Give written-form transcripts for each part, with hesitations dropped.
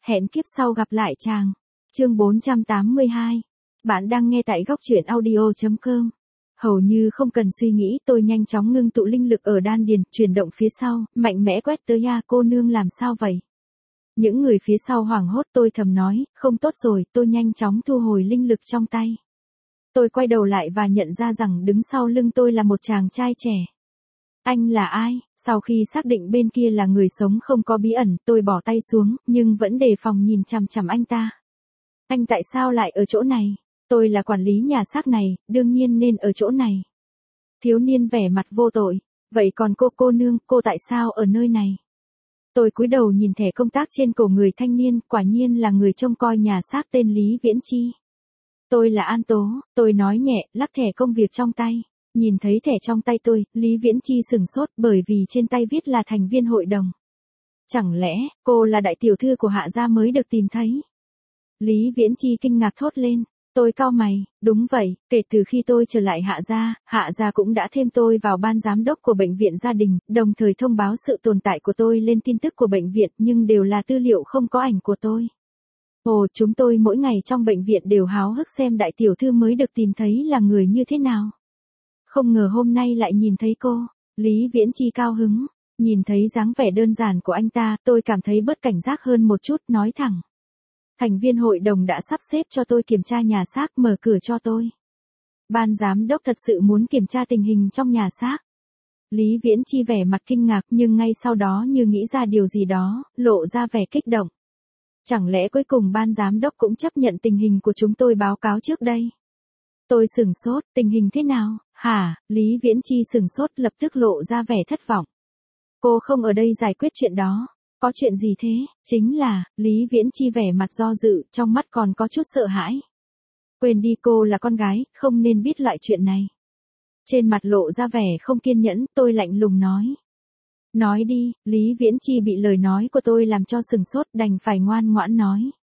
Hẹn kiếp sau gặp lại chàng. Chương 482. Bạn đang nghe tại góc truyện audio.com. Hầu như không cần suy nghĩ, tôi nhanh chóng ngưng tụ linh lực ở đan điền, chuyển động phía sau, mạnh mẽ quét tới. Cô nương làm sao vậy? Những người phía sau hoảng hốt, tôi thầm nói, không tốt rồi. Tôi nhanh chóng thu hồi linh lực trong tay. Tôi quay đầu lại và nhận ra rằng đứng sau lưng tôi là một chàng trai trẻ. Anh là ai? Sau khi xác định bên kia là người sống không có bí ẩn, tôi bỏ tay xuống, nhưng vẫn đề phòng nhìn chằm chằm anh ta. Anh tại sao lại ở chỗ này? Tôi là quản lý nhà xác này, đương nhiên nên ở chỗ này. Thiếu niên vẻ mặt vô tội. Vậy còn cô nương, cô tại sao ở nơi này? Tôi cúi đầu nhìn thẻ công tác trên cổ người thanh niên, quả nhiên là người trông coi nhà xác tên Lý Viễn Chi. Tôi là An Tố, tôi nói nhẹ, lắc thẻ công việc trong tay. Nhìn thấy thẻ trong tay tôi, Lý Viễn Chi sửng sốt bởi vì trên tay viết là thành viên hội đồng. Chẳng lẽ, cô là đại tiểu thư của Hạ gia mới được tìm thấy? Lý Viễn Chi kinh ngạc thốt lên. Tôi cau mày, đúng vậy, kể từ khi tôi trở lại Hạ gia cũng đã thêm tôi vào ban giám đốc của bệnh viện gia đình, đồng thời thông báo sự tồn tại của tôi lên tin tức của bệnh viện, nhưng đều là tư liệu không có ảnh của tôi. Ồ, chúng tôi mỗi ngày trong bệnh viện đều háo hức xem đại tiểu thư mới được tìm thấy là người như thế nào. Không ngờ hôm nay lại nhìn thấy cô. Lý Viễn Chi cao hứng. Nhìn thấy dáng vẻ đơn giản của anh ta, tôi cảm thấy bớt cảnh giác hơn một chút, nói thẳng. Thành viên hội đồng đã sắp xếp cho tôi kiểm tra nhà xác, mở cửa cho tôi. Ban giám đốc thật sự muốn kiểm tra tình hình trong nhà xác. Lý Viễn Chi vẻ mặt kinh ngạc, nhưng ngay sau đó như nghĩ ra điều gì đó, lộ ra vẻ kích động. Chẳng lẽ cuối cùng ban giám đốc cũng chấp nhận tình hình của chúng tôi báo cáo trước đây? Tôi sửng sốt, tình hình thế nào? Hả? Lý Viễn Chi sửng sốt, lập tức lộ ra vẻ thất vọng. Cô không ở đây giải quyết chuyện đó. Có chuyện gì thế? Chính là, Lý Viễn Chi vẻ mặt do dự, trong mắt còn có chút sợ hãi. Quên đi, cô là con gái, không nên biết loại chuyện này. Trên mặt lộ ra vẻ không kiên nhẫn, tôi lạnh lùng nói. Nói đi, Lý Viễn Chi bị lời nói của tôi làm cho sửng sốt, đành phải ngoan ngoãn nói.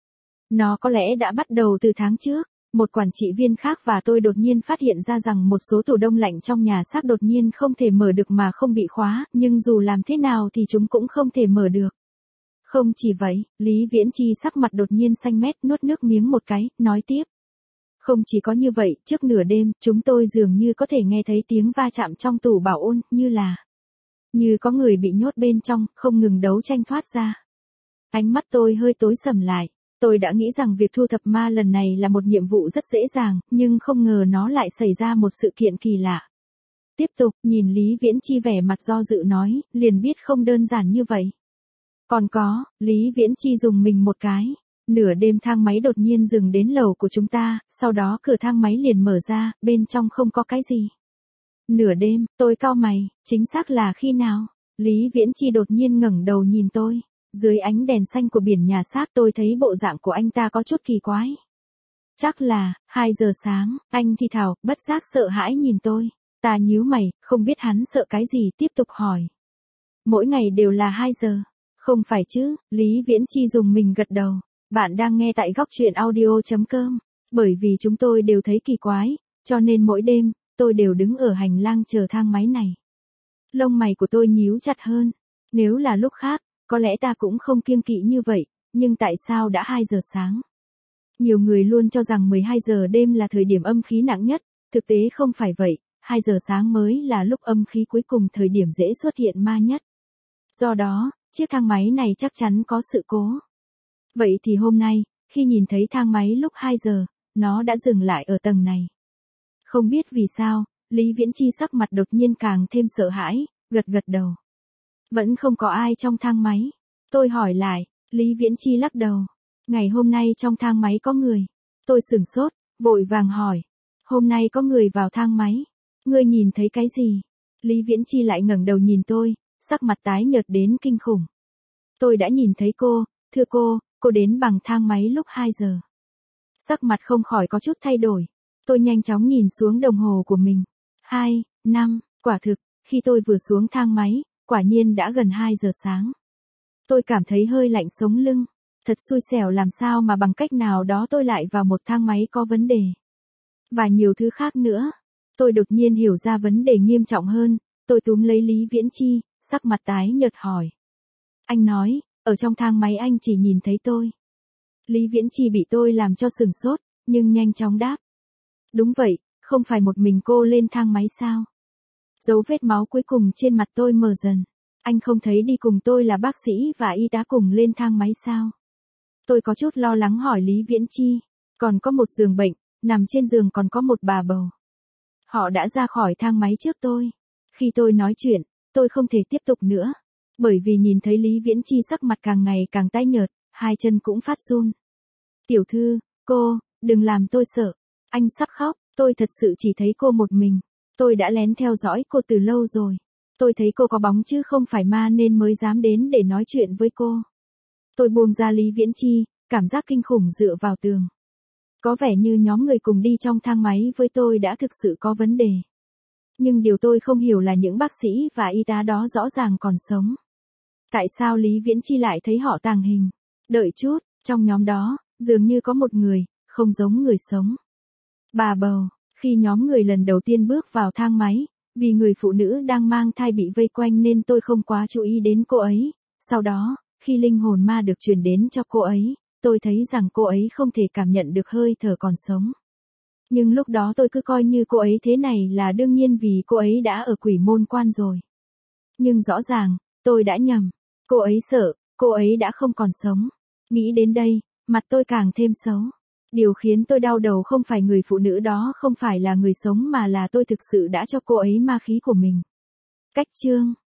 Nó có lẽ đã bắt đầu từ tháng trước. Một quản trị viên khác và tôi đột nhiên phát hiện ra rằng một số tủ đông lạnh trong nhà xác đột nhiên không thể mở được mà không bị khóa, nhưng dù làm thế nào thì chúng cũng không thể mở được. Không chỉ vậy, Lý Viễn Chi sắc mặt đột nhiên xanh mét, nuốt nước miếng một cái, nói tiếp. Không chỉ có như vậy, trước nửa đêm, chúng tôi dường như có thể nghe thấy tiếng va chạm trong tủ bảo ôn, như có người bị nhốt bên trong, không ngừng đấu tranh thoát ra. Ánh mắt tôi hơi tối sầm lại. Tôi đã nghĩ rằng việc thu thập ma lần này là một nhiệm vụ rất dễ dàng, nhưng không ngờ nó lại xảy ra một sự kiện kỳ lạ. Tiếp tục, nhìn Lý Viễn Chi vẻ mặt do dự nói, liền biết không đơn giản như vậy. Còn có, Lý Viễn Chi dùng mình một cái. Nửa đêm thang máy đột nhiên dừng đến lầu của chúng ta, sau đó cửa thang máy liền mở ra, bên trong không có cái gì. Nửa đêm, tôi cau mày, chính xác là khi nào? Lý Viễn Chi đột nhiên ngẩng đầu nhìn tôi. Dưới ánh đèn xanh của biển nhà xác tôi thấy bộ dạng của anh ta có chút kỳ quái. Chắc là, 2 giờ sáng, anh thì thào, bất giác sợ hãi nhìn tôi. Ta nhíu mày, không biết hắn sợ cái gì, tiếp tục hỏi. Mỗi ngày đều là 2 giờ. Không phải chứ, Lý Viễn Chi dùng mình gật đầu. Bạn đang nghe tại góc truyện audio.com. Bởi vì chúng tôi đều thấy kỳ quái, cho nên mỗi đêm, tôi đều đứng ở hành lang chờ thang máy này. Lông mày của tôi nhíu chặt hơn. Nếu là lúc khác, có lẽ ta cũng không kiêng kỵ như vậy, nhưng tại sao đã 2 giờ sáng? Nhiều người luôn cho rằng 12 giờ đêm là thời điểm âm khí nặng nhất, thực tế không phải vậy, 2 giờ sáng mới là lúc âm khí cuối cùng, thời điểm dễ xuất hiện ma nhất. Do đó, chiếc thang máy này chắc chắn có sự cố. Vậy thì hôm nay, khi nhìn thấy thang máy lúc 2 giờ, nó đã dừng lại ở tầng này. Không biết vì sao, Lý Viễn Chi sắc mặt đột nhiên càng thêm sợ hãi, gật đầu. Vẫn không có ai trong thang máy. Tôi hỏi lại, Lý Viễn Chi lắc đầu. Ngày hôm nay trong thang máy có người. Tôi sửng sốt, vội vàng hỏi. Hôm nay có người vào thang máy. Ngươi nhìn thấy cái gì? Lý Viễn Chi lại ngẩng đầu nhìn tôi, sắc mặt tái nhợt đến kinh khủng. Tôi đã nhìn thấy cô, thưa cô đến bằng thang máy lúc 2 giờ. Sắc mặt không khỏi có chút thay đổi. Tôi nhanh chóng nhìn xuống đồng hồ của mình. 2, 5, quả thực, khi tôi vừa xuống thang máy, quả nhiên đã gần 2 giờ sáng. Tôi cảm thấy hơi lạnh sống lưng. Thật xui xẻo, làm sao mà bằng cách nào đó tôi lại vào một thang máy có vấn đề. Và nhiều thứ khác nữa. Tôi đột nhiên hiểu ra vấn đề nghiêm trọng hơn. Tôi túm lấy Lý Viễn Chi, sắc mặt tái nhợt hỏi. Anh nói, Ở trong thang máy anh chỉ nhìn thấy tôi. Lý Viễn Chi bị tôi làm cho sửng sốt, nhưng nhanh chóng đáp. Đúng vậy, không phải một mình cô lên thang máy sao? Dấu vết máu cuối cùng trên mặt tôi mờ dần. Anh không thấy đi cùng tôi là bác sĩ và y tá cùng lên thang máy sao? Tôi có chút lo lắng hỏi Lý Viễn Chi. Còn có một giường bệnh, nằm trên giường còn có một bà bầu. Họ đã ra khỏi thang máy trước tôi. Khi tôi nói chuyện, tôi không thể tiếp tục nữa. Bởi vì nhìn thấy Lý Viễn Chi sắc mặt càng ngày càng tái nhợt, hai chân cũng phát run. Tiểu thư, cô, đừng làm tôi sợ. Anh sắp khóc, tôi thật sự chỉ thấy cô một mình. Tôi đã lén theo dõi cô từ lâu rồi. Tôi thấy cô có bóng chứ không phải ma nên mới dám đến để nói chuyện với cô. Tôi buông ra Lý Viễn Chi, cảm giác kinh khủng dựa vào tường. Có vẻ như nhóm người cùng đi trong thang máy với tôi đã thực sự có vấn đề. Nhưng điều tôi không hiểu là những bác sĩ và y tá đó rõ ràng còn sống. Tại sao Lý Viễn Chi lại thấy họ tàng hình? Đợi chút, trong nhóm đó, dường như có một người, không giống người sống. Bà bầu, khi nhóm người lần đầu tiên bước vào thang máy, vì người phụ nữ đang mang thai bị vây quanh nên tôi không quá chú ý đến cô ấy. Sau đó, khi linh hồn ma được truyền đến cho cô ấy, tôi thấy rằng cô ấy không thể cảm nhận được hơi thở còn sống. Nhưng lúc đó tôi cứ coi như cô ấy thế này là đương nhiên vì cô ấy đã ở quỷ môn quan rồi. Nhưng rõ ràng, tôi đã nhầm. Cô ấy sợ, cô ấy đã không còn sống. Nghĩ đến đây, mặt tôi càng thêm xấu. Điều khiến tôi đau đầu không phải người phụ nữ đó không phải là người sống mà là tôi thực sự đã cho cô ấy ma khí của mình. Cách chương